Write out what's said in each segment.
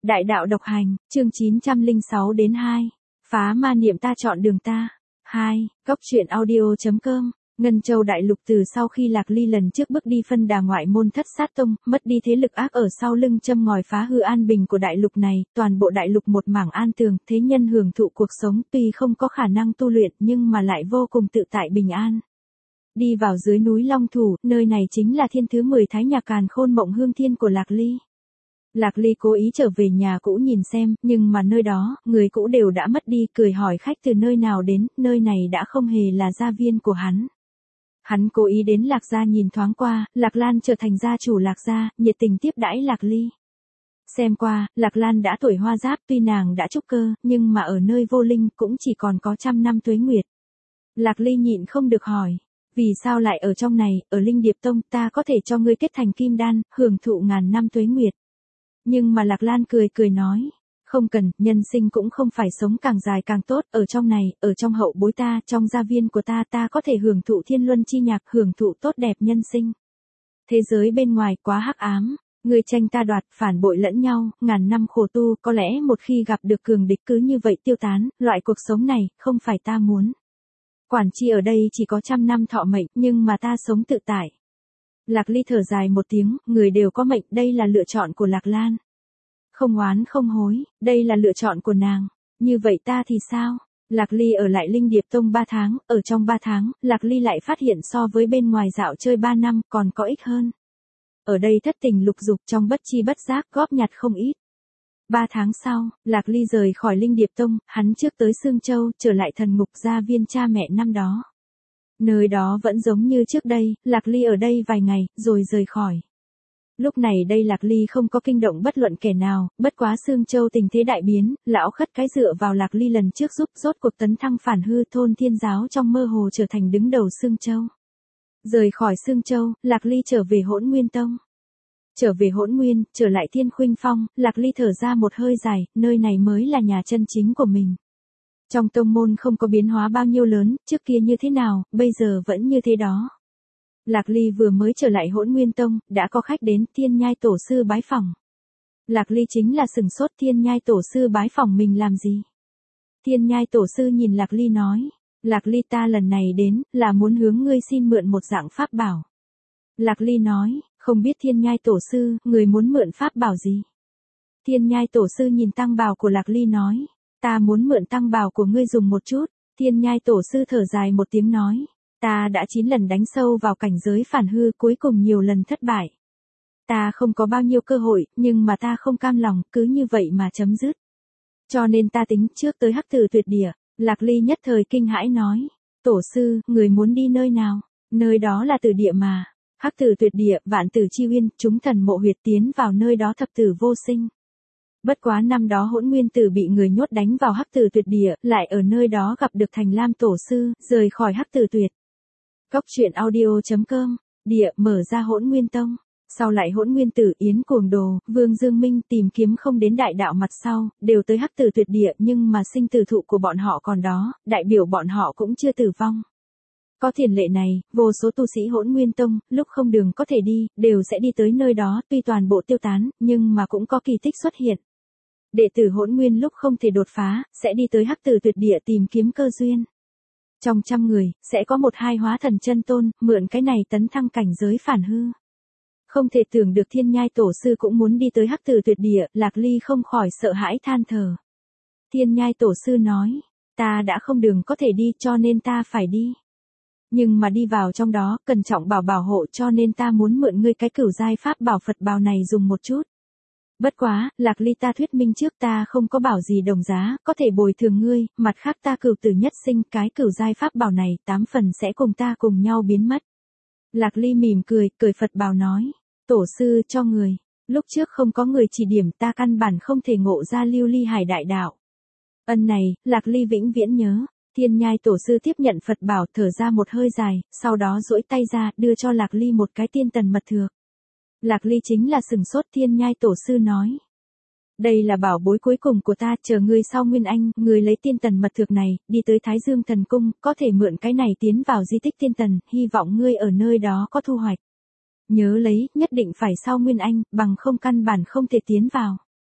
Đại đạo độc hành, chương 906 đến 2. Phá ma niệm ta chọn đường ta. 2. Cốc truyện audio.com. Ngân Châu Đại Lục từ sau khi Lạc Ly lần trước bước đi phân đà ngoại môn Thất Sát Tông, mất đi thế lực ác ở sau lưng châm ngòi phá hư an bình của đại lục này, toàn bộ đại lục một mảng an tường, thế nhân hưởng thụ cuộc sống tuy không có khả năng tu luyện nhưng mà lại vô cùng tự tại bình an. Đi vào dưới núi Long Thủ, nơi này chính là thiên thứ 10 Thái Nhạc Càn Khôn Mộng Hương Thiên của Lạc Ly. Lạc Ly cố ý trở về nhà cũ nhìn xem, nhưng mà nơi đó, người cũ đều đã mất đi, cười hỏi khách từ nơi nào đến, nơi này đã không hề là gia viên của hắn. Hắn cố ý đến Lạc gia nhìn thoáng qua, Lạc Lan trở thành gia chủ Lạc gia, nhiệt tình tiếp đãi Lạc Ly. Xem qua, Lạc Lan đã tuổi hoa giáp, tuy nàng đã trúc cơ, nhưng mà ở nơi vô linh cũng chỉ còn có 100 năm tuế nguyệt. Lạc Ly nhịn không được hỏi, vì sao lại ở trong này, ở Linh Điệp Tông ta có thể cho ngươi kết thành kim đan, hưởng thụ ngàn năm tuế nguyệt. Nhưng mà Lạc Lan cười cười nói, không cần, nhân sinh cũng không phải sống càng dài càng tốt, ở trong này, ở trong hậu bối ta, trong gia viên của ta có thể hưởng thụ thiên luân chi nhạc, hưởng thụ tốt đẹp nhân sinh. Thế giới bên ngoài quá hắc ám, người tranh ta đoạt, phản bội lẫn nhau, ngàn năm khổ tu, có lẽ một khi gặp được cường địch cứ như vậy tiêu tán, loại cuộc sống này, không phải ta muốn. Quản chi ở đây chỉ có 100 năm thọ mệnh, nhưng mà ta sống tự tại. Lạc Ly thở dài một tiếng, người đều có mệnh, đây là lựa chọn của Lạc Lan. Không oán không hối, đây là lựa chọn của nàng. Như vậy ta thì sao? Lạc Ly ở lại Linh Điệp Tông 3 tháng, ở trong 3 tháng, Lạc Ly lại phát hiện so với bên ngoài dạo chơi 3 năm còn có ích hơn. Ở đây thất tình lục dục trong bất chi bất giác góp nhặt không ít. 3 tháng sau, Lạc Ly rời khỏi Linh Điệp Tông, hắn trước tới Sương Châu, trở lại thần ngục gia viên cha mẹ năm đó. Nơi đó vẫn giống như trước đây, Lạc Ly ở đây vài ngày, rồi rời khỏi. Lúc này đây Lạc Ly không có kinh động bất luận kẻ nào, bất quá Sương Châu tình thế đại biến, lão khất cái dựa vào Lạc Ly lần trước giúp rốt cuộc tấn thăng phản hư thôn thiên giáo trong mơ hồ trở thành đứng đầu Sương Châu. Rời khỏi Sương Châu, Lạc Ly trở về Hỗn Nguyên Tông. Trở về Hỗn Nguyên, trở lại Thiên Khuynh Phong, Lạc Ly thở ra một hơi dài, nơi này mới là nhà chân chính của mình. Trong tông môn không có biến hóa bao nhiêu lớn, trước kia như thế nào, bây giờ vẫn như thế đó. Lạc Ly vừa mới trở lại Hỗn Nguyên Tông, đã có khách đến, Thiên Nhai Tổ sư bái phỏng. Lạc Ly chính là sừng sốt, Thiên Nhai Tổ sư bái phỏng mình làm gì? Thiên Nhai Tổ sư nhìn Lạc Ly nói, Lạc Ly ta lần này đến, là muốn hướng ngươi xin mượn một dạng pháp bảo. Lạc Ly nói, không biết Thiên Nhai Tổ sư, người muốn mượn pháp bảo gì? Thiên Nhai Tổ sư nhìn tăng bào của Lạc Ly nói, ta muốn mượn tăng bào của ngươi dùng một chút. Thiên Nhai Tổ sư thở dài một tiếng nói, ta đã 9 lần đánh sâu vào cảnh giới phản hư, cuối cùng nhiều lần thất bại. Ta không có bao nhiêu cơ hội, nhưng mà ta không cam lòng, cứ như vậy mà chấm dứt. Cho nên ta tính trước tới Hắc Tử Tuyệt Địa. Lạc Ly nhất thời kinh hãi nói, Tổ sư, người muốn đi nơi nào? Nơi đó là tử địa mà. Hắc Tử Tuyệt Địa, vạn tử chi uyên, chúng thần mộ huyệt, tiến vào nơi đó thập tử vô sinh. Bất quá năm đó Hỗn Nguyên Tử bị người nhốt đánh vào Hắc Tử Tuyệt Địa, lại ở nơi đó gặp được Thành Lam Tổ sư, rời khỏi Hắc Tử Tuyệt. Cốc truyện audio.com. Địa mở ra Hỗn Nguyên Tông. Sau lại Hỗn Nguyên Tử, Yến Cuồng Đồ, Vương Dương Minh tìm kiếm không đến đại đạo mặt sau, đều tới Hắc Tử Tuyệt Địa, nhưng mà sinh tử thụ của bọn họ còn đó, đại biểu bọn họ cũng chưa tử vong. Có tiền lệ này, vô số tu sĩ Hỗn Nguyên Tông, lúc không đường có thể đi, đều sẽ đi tới nơi đó, tuy toàn bộ tiêu tán, nhưng mà cũng có kỳ tích xuất hiện. Đệ tử Hỗn Nguyên lúc không thể đột phá, sẽ đi tới Hắc Tử Tuyệt Địa tìm kiếm cơ duyên. Trong 100 người, sẽ có 1-2 hóa thần chân tôn, mượn cái này tấn thăng cảnh giới phản hư. Không thể tưởng được Thiên Nhai Tổ sư cũng muốn đi tới Hắc Tử Tuyệt Địa, Lạc Ly không khỏi sợ hãi than thở. Thiên Nhai Tổ sư nói, ta đã không đường có thể đi cho nên ta phải đi. Nhưng mà đi vào trong đó, cần trọng bảo hộ cho nên ta muốn mượn ngươi cái cửu giai pháp bảo Phật bào này dùng một chút. Bất quá, Lạc Ly ta thuyết minh trước ta không có bảo gì đồng giá, có thể bồi thường ngươi, mặt khác ta cửu tử nhất sinh, cái cửu giai pháp bảo này 8 phần sẽ cùng ta cùng nhau biến mất. Lạc Ly mỉm cười, cười Phật bào nói, Tổ sư cho người, lúc trước không có người chỉ điểm ta căn bản không thể ngộ ra lưu ly hải đại đạo. Ân này, Lạc Ly vĩnh viễn nhớ. Thiên Nhai Tổ sư tiếp nhận Phật bảo, thở ra một hơi dài, sau đó duỗi tay ra, đưa cho Lạc Ly một cái tiên tần mật thược. Lạc Ly chính là sừng sốt, Thiên Nhai Tổ sư nói, đây là bảo bối cuối cùng của ta, chờ ngươi sau Nguyên Anh, ngươi lấy tiên tần mật thược này, đi tới Thái Dương Thần Cung, có thể mượn cái này tiến vào di tích tiên tần, hy vọng ngươi ở nơi đó có thu hoạch. Nhớ lấy, nhất định phải sau Nguyên Anh, bằng không căn bản không thể tiến vào.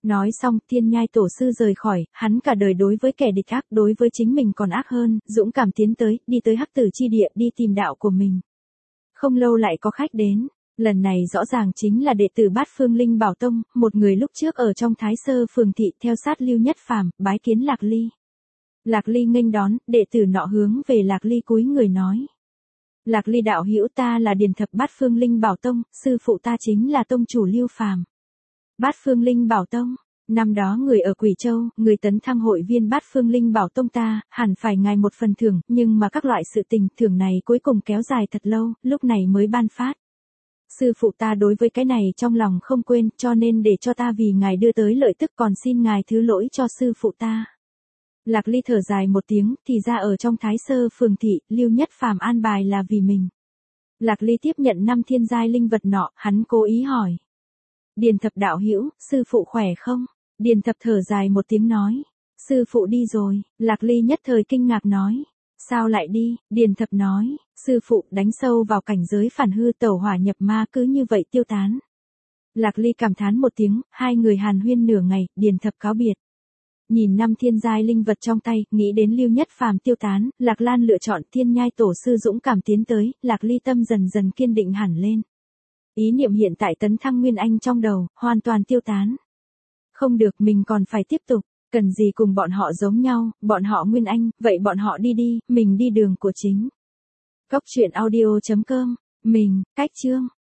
Nói xong, Thiên Nhai Tổ sư rời khỏi, hắn cả đời đối với kẻ địch ác, đối với chính mình còn ác hơn, dũng cảm tiến tới, đi tới Hắc Tử chi địa, đi tìm đạo của mình. Không lâu lại có khách đến, lần này rõ ràng chính là đệ tử Bát Phương Linh Bảo Tông, một người lúc trước ở trong Thái Sơ Phường thị theo sát Lưu Nhất Phàm, bái kiến Lạc Ly. Lạc Ly nghênh đón, đệ tử nọ hướng về Lạc Ly cúi người nói. Lạc Ly đạo hữu, ta là Điền Thập Bát Phương Linh Bảo Tông, sư phụ ta chính là tông chủ Lưu Phàm. Bát Phương Linh Bảo Tông, năm đó người ở Quỷ Châu, người tấn thăng hội viên Bát Phương Linh Bảo Tông ta, hẳn phải ngài một phần thưởng, nhưng mà các loại sự tình thưởng này cuối cùng kéo dài thật lâu, lúc này mới ban phát. Sư phụ ta đối với cái này trong lòng không quên, cho nên để cho ta vì ngài đưa tới lợi tức, còn xin ngài thứ lỗi cho sư phụ ta. Lạc Ly thở dài một tiếng, thì ra ở trong Thái Sơ Phường thị, Lưu Nhất Phàm an bài là vì mình. Lạc Ly tiếp nhận 5 thiên giai linh vật nọ, hắn cố ý hỏi. Điền Thập đạo hữu, sư phụ khỏe không? Điền Thập thở dài một tiếng nói. Sư phụ đi rồi. Lạc Ly nhất thời kinh ngạc nói. Sao lại đi? Điền Thập nói. Sư phụ đánh sâu vào cảnh giới phản hư, tẩu hỏa nhập ma, cứ như vậy tiêu tán. Lạc Ly cảm thán một tiếng, hai người hàn huyên nửa ngày, Điền Thập cáo biệt. Nhìn 5 thiên giai linh vật trong tay, nghĩ đến Lưu Nhất Phàm tiêu tán, Lạc Lan lựa chọn Thiên Nhai Tổ sư dũng cảm tiến tới, Lạc Ly tâm dần dần kiên định hẳn lên. Ý niệm hiện tại tấn thăng Nguyên Anh trong đầu, hoàn toàn tiêu tán. Không được, mình còn phải tiếp tục, cần gì cùng bọn họ giống nhau, bọn họ Nguyên Anh, vậy bọn họ đi đi, mình đi đường của chính. Cốc truyện audio.com, mình, Cách Chương.